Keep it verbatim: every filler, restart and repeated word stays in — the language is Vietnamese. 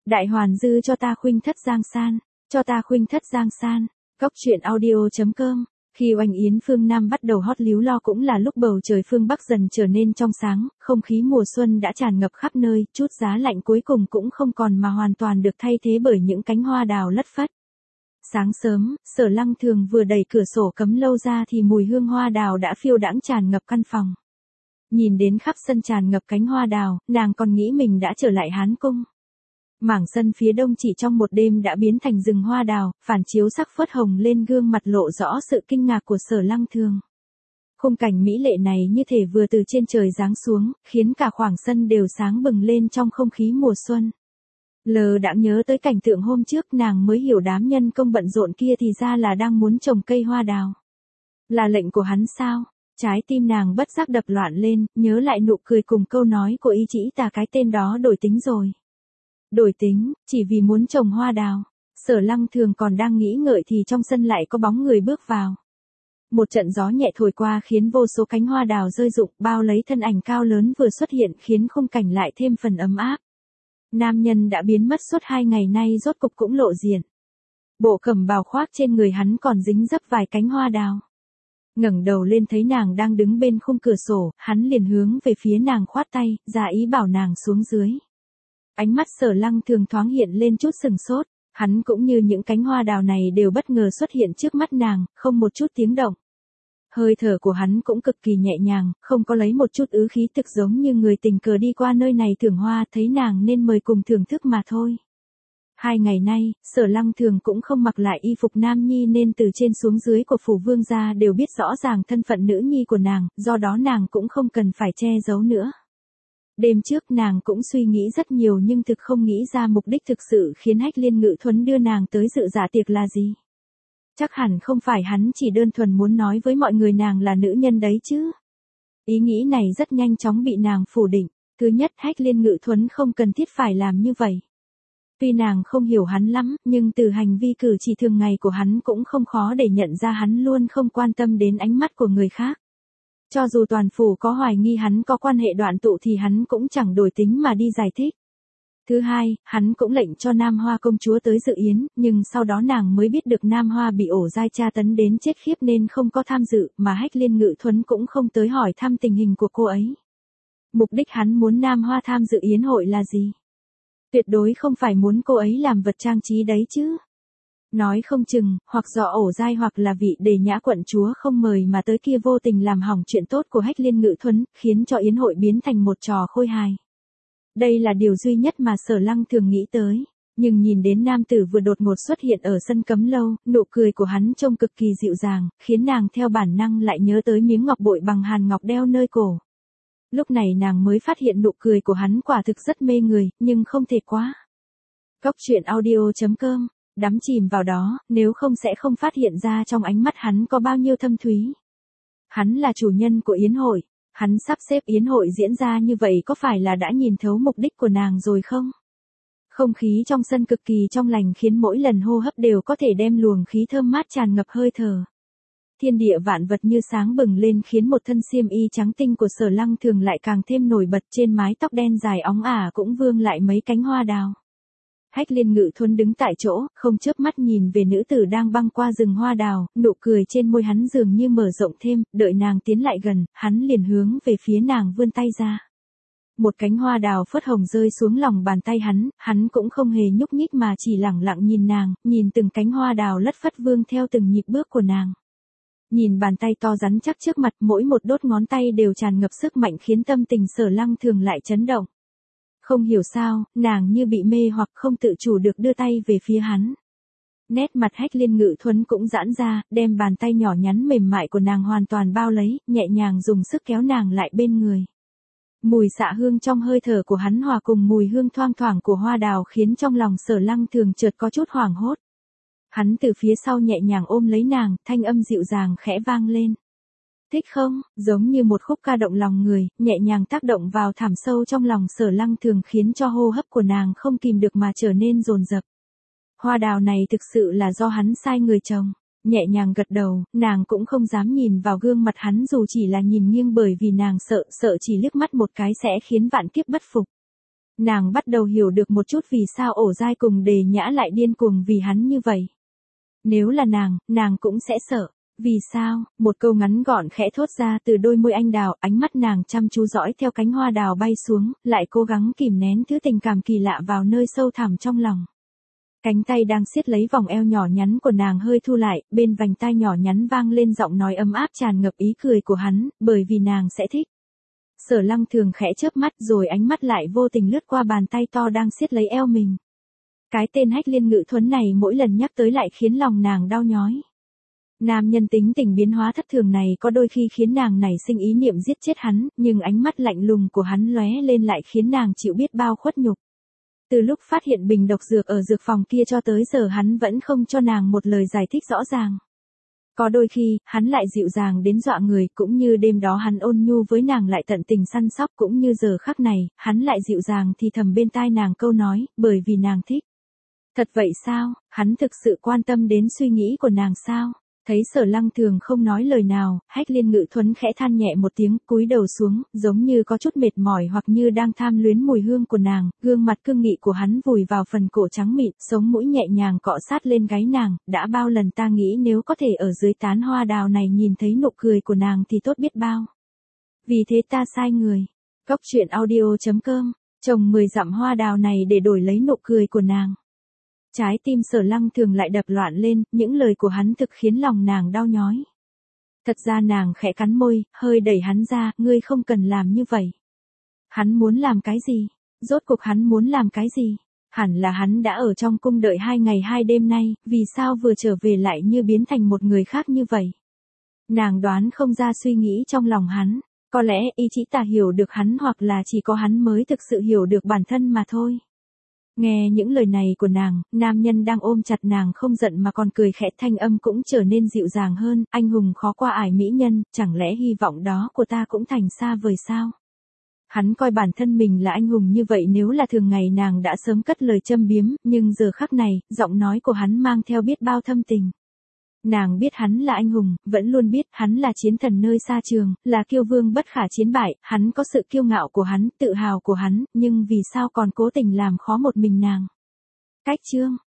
Đại Hoàn Dư cho ta khuynh thất giang san, cho ta khuynh thất giang san. Góc truyện audio chấm com. Khi Oanh Yến phương Nam bắt đầu hót líu lo cũng là lúc bầu trời phương Bắc dần trở nên trong sáng, không khí mùa xuân đã tràn ngập khắp nơi, chút giá lạnh cuối cùng cũng không còn mà hoàn toàn được thay thế bởi những cánh hoa đào lất phất. Sáng sớm, Sở Lăng Thường vừa đẩy cửa sổ cấm lâu ra thì mùi hương hoa đào đã phiêu đãng tràn ngập căn phòng. Nhìn đến khắp sân tràn ngập cánh hoa đào, nàng còn nghĩ mình đã trở lại Hán Cung. Mảng sân phía đông chỉ trong một đêm đã biến thành rừng hoa đào, phản chiếu sắc phớt hồng lên gương mặt lộ rõ sự kinh ngạc của Sở Lăng Thường. Khung cảnh mỹ lệ này như thể vừa từ trên trời giáng xuống, khiến cả khoảng sân đều sáng bừng lên trong không khí mùa xuân. Lờ đã nhớ tới cảnh tượng hôm trước nàng mới hiểu đám nhân công bận rộn kia thì ra là đang muốn trồng cây hoa đào. Là lệnh của hắn sao? Trái tim nàng bất giác đập loạn lên, nhớ lại nụ cười cùng câu nói của Y Chỉ Tà, cái tên đó đổi tính rồi. Đổi tính, chỉ vì muốn trồng hoa đào. Sở Lăng Thường còn đang nghĩ ngợi thì trong sân lại có bóng người bước vào. Một trận gió nhẹ thổi qua khiến vô số cánh hoa đào rơi rụng, bao lấy thân ảnh cao lớn vừa xuất hiện khiến khung cảnh lại thêm phần ấm áp. Nam nhân đã biến mất suốt hai ngày nay rốt cục cũng lộ diện. Bộ cẩm bào khoác trên người hắn còn dính dấp vài cánh hoa đào. Ngẩng đầu lên thấy nàng đang đứng bên khung cửa sổ, hắn liền hướng về phía nàng khoát tay, ra ý bảo nàng xuống dưới. Ánh mắt Sở Lăng Thường thoáng hiện lên chút sừng sốt, hắn cũng như những cánh hoa đào này đều bất ngờ xuất hiện trước mắt nàng, không một chút tiếng động. Hơi thở của hắn cũng cực kỳ nhẹ nhàng, không có lấy một chút ứ khí thực giống như người tình cờ đi qua nơi này thưởng hoa thấy nàng nên mời cùng thưởng thức mà thôi. Hai ngày nay, Sở Lăng Thường cũng không mặc lại y phục nam nhi nên từ trên xuống dưới của phủ vương gia đều biết rõ ràng thân phận nữ nhi của nàng, do đó nàng cũng không cần phải che giấu nữa. Đêm trước nàng cũng suy nghĩ rất nhiều nhưng thực không nghĩ ra mục đích thực sự khiến Hách Liên Ngự Thuấn đưa nàng tới dự dạ tiệc là gì. Chắc hẳn không phải hắn chỉ đơn thuần muốn nói với mọi người nàng là nữ nhân đấy chứ. Ý nghĩ này rất nhanh chóng bị nàng phủ định. Thứ nhất, Hách Liên Ngự Thuấn không cần thiết phải làm như vậy. Tuy nàng không hiểu hắn lắm, nhưng từ hành vi cử chỉ thường ngày của hắn cũng không khó để nhận ra hắn luôn không quan tâm đến ánh mắt của người khác. Cho dù toàn phủ có hoài nghi hắn có quan hệ đoạn tụ thì hắn cũng chẳng đổi tính mà đi giải thích. Thứ hai, hắn cũng lệnh cho Nam Hoa công chúa tới dự yến, nhưng sau đó nàng mới biết được Nam Hoa bị ổ dai tra tấn đến chết khiếp nên không có tham dự, mà Hách Liên Ngự Thuấn cũng không tới hỏi thăm tình hình của cô ấy. Mục đích hắn muốn Nam Hoa tham dự yến hội là gì? Tuyệt đối không phải muốn cô ấy làm vật trang trí đấy chứ. Nói không chừng, hoặc do ổ dai hoặc là vị đề nhã quận chúa không mời mà tới kia vô tình làm hỏng chuyện tốt của Hách Liên Ngự Thuấn, khiến cho yến hội biến thành một trò khôi hài. Đây là điều duy nhất mà Sở Lăng Thường nghĩ tới, nhưng nhìn đến nam tử vừa đột ngột xuất hiện ở sân cấm lâu, nụ cười của hắn trông cực kỳ dịu dàng, khiến nàng theo bản năng lại nhớ tới miếng ngọc bội bằng hàn ngọc đeo nơi cổ. Lúc này nàng mới phát hiện nụ cười của hắn quả thực rất mê người, nhưng không thể quá. Góc truyện audio chấm com, đắm chìm vào đó, nếu không sẽ không phát hiện ra trong ánh mắt hắn có bao nhiêu thâm thúy. Hắn là chủ nhân của yến hội, hắn sắp xếp yến hội diễn ra như vậy có phải là đã nhìn thấu mục đích của nàng rồi không? Không khí trong sân cực kỳ trong lành khiến mỗi lần hô hấp đều có thể đem luồng khí thơm mát tràn ngập hơi thở. Thiên địa vạn vật như sáng bừng lên khiến một thân xiêm y trắng tinh của Sở Lăng Thường lại càng thêm nổi bật, trên mái tóc đen dài óng ả cũng vương lại mấy cánh hoa đào. Hách Liên Ngự Thuấn đứng tại chỗ, không chớp mắt nhìn về nữ tử đang băng qua rừng hoa đào, nụ cười trên môi hắn dường như mở rộng thêm, đợi nàng tiến lại gần, hắn liền hướng về phía nàng vươn tay ra. Một cánh hoa đào phớt hồng rơi xuống lòng bàn tay hắn, hắn cũng không hề nhúc nhích mà chỉ lẳng lặng nhìn nàng, nhìn từng cánh hoa đào lất phất vương theo từng nhịp bước của nàng. Nhìn bàn tay to rắn chắc trước mặt, mỗi một đốt ngón tay đều tràn ngập sức mạnh khiến tâm tình Sở Lăng Thường lại chấn động. Không hiểu sao, nàng như bị mê hoặc không tự chủ được đưa tay về phía hắn. Nét mặt Hách Liên Ngự Thuấn cũng giãn ra, đem bàn tay nhỏ nhắn mềm mại của nàng hoàn toàn bao lấy, nhẹ nhàng dùng sức kéo nàng lại bên người. Mùi xạ hương trong hơi thở của hắn hòa cùng mùi hương thoang thoảng của hoa đào khiến trong lòng Sở Lăng Thường chợt có chút hoảng hốt. Hắn từ phía sau nhẹ nhàng ôm lấy nàng, thanh âm dịu dàng khẽ vang lên. Thích không? Giống như một khúc ca động lòng người, nhẹ nhàng tác động vào thẳm sâu trong lòng Sở Lăng Thường khiến cho hô hấp của nàng không kìm được mà trở nên dồn dập. Hoa đào này thực sự là do hắn sai người trồng. Nhẹ nhàng gật đầu, nàng cũng không dám nhìn vào gương mặt hắn dù chỉ là nhìn nghiêng bởi vì nàng sợ, sợ chỉ liếc mắt một cái sẽ khiến vạn kiếp bất phục. Nàng bắt đầu hiểu được một chút vì sao ổ dai cùng Đề Nhã lại điên cuồng vì hắn như vậy. Nếu là nàng, nàng cũng sẽ sợ. Vì sao? Một câu ngắn gọn khẽ thốt ra từ đôi môi anh đào, ánh mắt nàng chăm chú dõi theo cánh hoa đào bay xuống, lại cố gắng kìm nén thứ tình cảm kỳ lạ vào nơi sâu thẳm trong lòng. Cánh tay đang siết lấy vòng eo nhỏ nhắn của nàng hơi thu lại, bên vành tai nhỏ nhắn vang lên giọng nói ấm áp tràn ngập ý cười của hắn, bởi vì nàng sẽ thích. Sở Lăng Thường khẽ chớp mắt rồi ánh mắt lại vô tình lướt qua bàn tay to đang siết lấy eo mình. Cái tên Hách Liên Ngự Thuấn này mỗi lần nhắc tới lại khiến lòng nàng đau nhói. Nam nhân tính tình biến hóa thất thường này có đôi khi khiến nàng nảy sinh ý niệm giết chết hắn, nhưng ánh mắt lạnh lùng của hắn lóe lên lại khiến nàng chịu biết bao khuất nhục. Từ lúc phát hiện bình độc dược ở dược phòng kia cho tới giờ hắn vẫn không cho nàng một lời giải thích rõ ràng. Có đôi khi, hắn lại dịu dàng đến dọa người, cũng như đêm đó hắn ôn nhu với nàng lại tận tình săn sóc, cũng như giờ khắc này, hắn lại dịu dàng thì thầm bên tai nàng câu nói, bởi vì nàng thích. Thật vậy sao, hắn thực sự quan tâm đến suy nghĩ của nàng sao? Thấy Sở Lăng Thường không nói lời nào, Hách Liên Ngự Thuấn khẽ than nhẹ một tiếng, cúi đầu xuống, giống như có chút mệt mỏi hoặc như đang tham luyến mùi hương của nàng, gương mặt cương nghị của hắn vùi vào phần cổ trắng mịn, sống mũi nhẹ nhàng cọ sát lên gáy nàng, đã bao lần ta nghĩ nếu có thể ở dưới tán hoa đào này nhìn thấy nụ cười của nàng thì tốt biết bao. Vì thế ta sai người. Góc truyện audio chấm com, trồng mười dặm hoa đào này để đổi lấy nụ cười của nàng. Trái tim Sở Lăng Thường lại đập loạn lên, những lời của hắn thực khiến lòng nàng đau nhói. Thật ra nàng khẽ cắn môi, hơi đẩy hắn ra, ngươi không cần làm như vậy. Hắn muốn làm cái gì? Rốt cuộc hắn muốn làm cái gì? Hẳn là hắn đã ở trong cung đợi hai ngày hai đêm nay, vì sao vừa trở về lại như biến thành một người khác như vậy? Nàng đoán không ra suy nghĩ trong lòng hắn, có lẽ ý chỉ tà hiểu được hắn hoặc là chỉ có hắn mới thực sự hiểu được bản thân mà thôi. Nghe những lời này của nàng, nam nhân đang ôm chặt nàng không giận mà còn cười khẽ, thanh âm cũng trở nên dịu dàng hơn, anh hùng khó qua ải mỹ nhân, chẳng lẽ hy vọng đó của ta cũng thành xa vời sao? Hắn coi bản thân mình là anh hùng như vậy, nếu là thường ngày nàng đã sớm cất lời châm biếm, nhưng giờ khắc này, giọng nói của hắn mang theo biết bao thâm tình. Nàng biết hắn là anh hùng, vẫn luôn biết hắn là chiến thần nơi xa trường, là kiêu vương bất khả chiến bại, hắn có sự kiêu ngạo của hắn, tự hào của hắn, nhưng vì sao còn cố tình làm khó một mình nàng. Cách chương